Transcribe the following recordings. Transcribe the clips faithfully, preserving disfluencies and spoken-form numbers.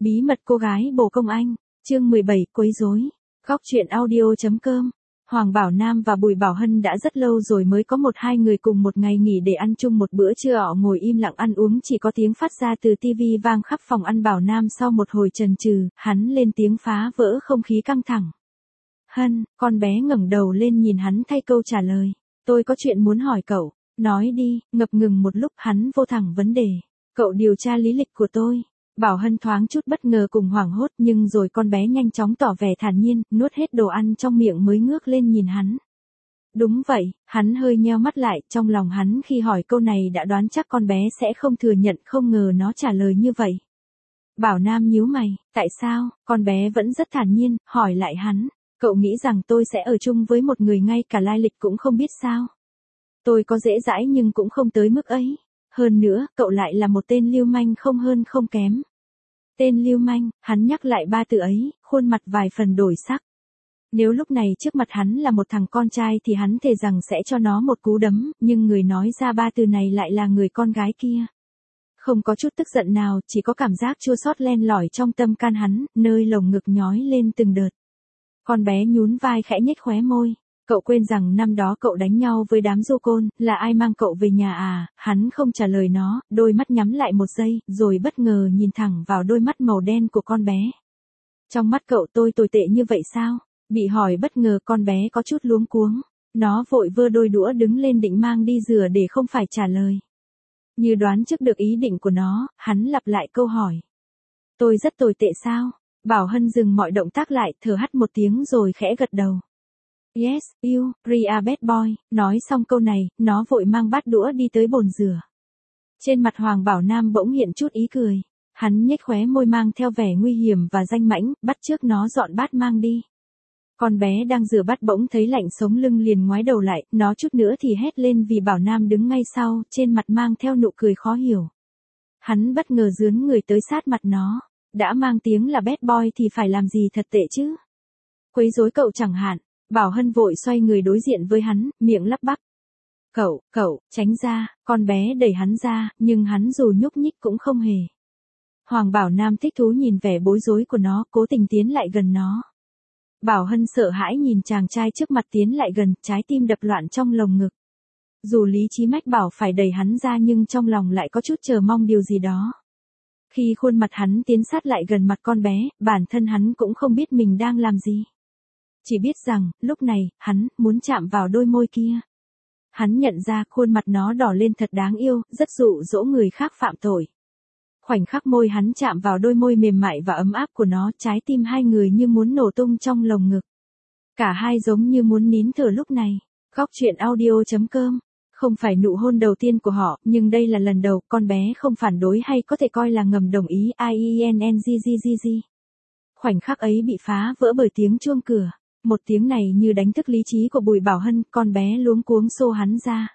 Bí mật cô gái bồ công anh, chương mười bảy, quấy rối. Góc truyện audio.com. Hoàng Bảo Nam và Bùi Bảo Hân đã rất lâu rồi mới có một hai người cùng một ngày nghỉ để ăn chung một bữa trưa. Họ ngồi im lặng ăn uống, chỉ có tiếng phát ra từ tivi vang khắp phòng ăn. Bảo Nam sau một hồi chần chừ, hắn lên tiếng phá vỡ không khí căng thẳng. Hân, con bé ngẩng đầu lên nhìn hắn thay câu trả lời. Tôi có chuyện muốn hỏi cậu. Nói đi. Ngập ngừng một lúc hắn vô thẳng vấn đề. Cậu điều tra lý lịch của tôi. Bảo Hân thoáng chút bất ngờ cùng hoảng hốt, nhưng rồi con bé nhanh chóng tỏ vẻ thản nhiên, nuốt hết đồ ăn trong miệng mới ngước lên nhìn hắn. Đúng vậy, hắn hơi nheo mắt lại, trong lòng hắn khi hỏi câu này đã đoán chắc con bé sẽ không thừa nhận, không ngờ nó trả lời như vậy. Bảo Nam nhíu mày, tại sao? Con bé vẫn rất thản nhiên, hỏi lại hắn, cậu nghĩ rằng tôi sẽ ở chung với một người ngay cả lai lịch cũng không biết sao? Tôi có dễ dãi nhưng cũng không tới mức ấy. Hơn nữa, cậu lại là một tên lưu manh không hơn không kém. Tên lưu manh, hắn nhắc lại ba từ ấy, khuôn mặt vài phần đổi sắc. Nếu lúc này trước mặt hắn là một thằng con trai thì hắn thề rằng sẽ cho nó một cú đấm, nhưng người nói ra ba từ này lại là người con gái kia. Không có chút tức giận nào, chỉ có cảm giác chua xót len lỏi trong tâm can hắn, nơi lồng ngực nhói lên từng đợt. Con bé nhún vai khẽ nhếch khóe môi. Cậu quên rằng năm đó cậu đánh nhau với đám du côn, là ai mang cậu về nhà à? Hắn không trả lời nó, đôi mắt nhắm lại một giây, rồi bất ngờ nhìn thẳng vào đôi mắt màu đen của con bé. Trong mắt cậu tôi tồi tệ như vậy sao? Bị hỏi bất ngờ con bé có chút luống cuống. Nó vội vơ đôi đũa đứng lên định mang đi rửa để không phải trả lời. Như đoán trước được ý định của nó, hắn lặp lại câu hỏi. Tôi rất tồi tệ sao? Bảo Hân dừng mọi động tác lại, thở hắt một tiếng rồi khẽ gật đầu. Yes, you, Ria bad boy. Nói xong câu này, nó vội mang bát đũa đi tới bồn rửa. Trên mặt Hoàng Bảo Nam bỗng hiện chút ý cười. Hắn nhếch khóe môi mang theo vẻ nguy hiểm và danh mãnh, bắt chước nó dọn bát mang đi. Con bé đang rửa bát bỗng thấy lạnh sống lưng liền ngoái đầu lại, nó chút nữa thì hét lên vì Bảo Nam đứng ngay sau, trên mặt mang theo nụ cười khó hiểu. Hắn bất ngờ dướn người tới sát mặt nó. Đã mang tiếng là bad boy thì phải làm gì thật tệ chứ? Quấy rối cậu chẳng hạn. Bảo Hân vội xoay người đối diện với hắn, miệng lắp bắp. Cậu, cậu, tránh ra, con bé đẩy hắn ra, nhưng hắn dù nhúc nhích cũng không hề. Hoàng Bảo Nam thích thú nhìn vẻ bối rối của nó, cố tình tiến lại gần nó. Bảo Hân sợ hãi nhìn chàng trai trước mặt tiến lại gần, trái tim đập loạn trong lồng ngực. Dù lý trí mách bảo phải đẩy hắn ra nhưng trong lòng lại có chút chờ mong điều gì đó. Khi khuôn mặt hắn tiến sát lại gần mặt con bé, bản thân hắn cũng không biết mình đang làm gì. Chỉ biết rằng, lúc này, hắn muốn chạm vào đôi môi kia. Hắn nhận ra khuôn mặt nó đỏ lên thật đáng yêu, rất dụ dỗ người khác phạm tội. Khoảnh khắc môi hắn chạm vào đôi môi mềm mại và ấm áp của nó, trái tim hai người như muốn nổ tung trong lồng ngực. Cả hai giống như muốn nín thở lúc này. Góc truyện audio.com. Không phải nụ hôn đầu tiên của họ, nhưng đây là lần đầu, con bé không phản đối hay có thể coi là ngầm đồng ý. I E N N G G G G. Khoảnh khắc ấy bị phá vỡ bởi tiếng chuông cửa. Một tiếng này như đánh thức lý trí của Bùi Bảo Hân, con bé luống cuống xô hắn ra.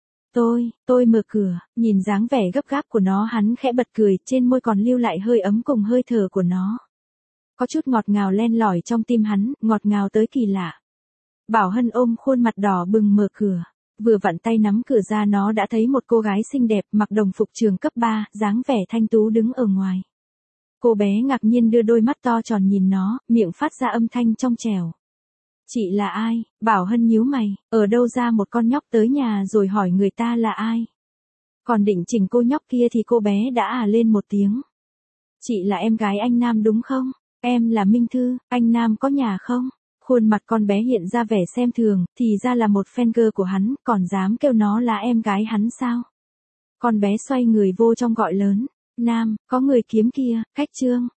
Tôi, tôi mở cửa, nhìn dáng vẻ gấp gáp của nó hắn khẽ bật cười, trên môi còn lưu lại hơi ấm cùng hơi thở của nó. Có chút ngọt ngào len lỏi trong tim hắn, ngọt ngào tới kỳ lạ. Bảo Hân ôm khuôn mặt đỏ bừng mở cửa. Vừa vặn tay nắm cửa ra nó đã thấy một cô gái xinh đẹp mặc đồng phục trường cấp ba, dáng vẻ thanh tú đứng ở ngoài. Cô bé ngạc nhiên đưa đôi mắt to tròn nhìn nó, miệng phát ra âm thanh trong trẻo. Chị là ai? Bảo Hân nhíu mày, ở đâu ra một con nhóc tới nhà rồi hỏi người ta là ai? Còn định chỉnh cô nhóc kia thì cô bé đã à lên một tiếng. Chị là em gái anh Nam đúng không? Em là Minh Thư, anh Nam có nhà không? Khuôn mặt con bé hiện ra vẻ xem thường, thì ra là một fan girl của hắn, còn dám kêu nó là em gái hắn sao? Con bé xoay người vô trong gọi lớn. Nam, có người kiếm kia, cách trương.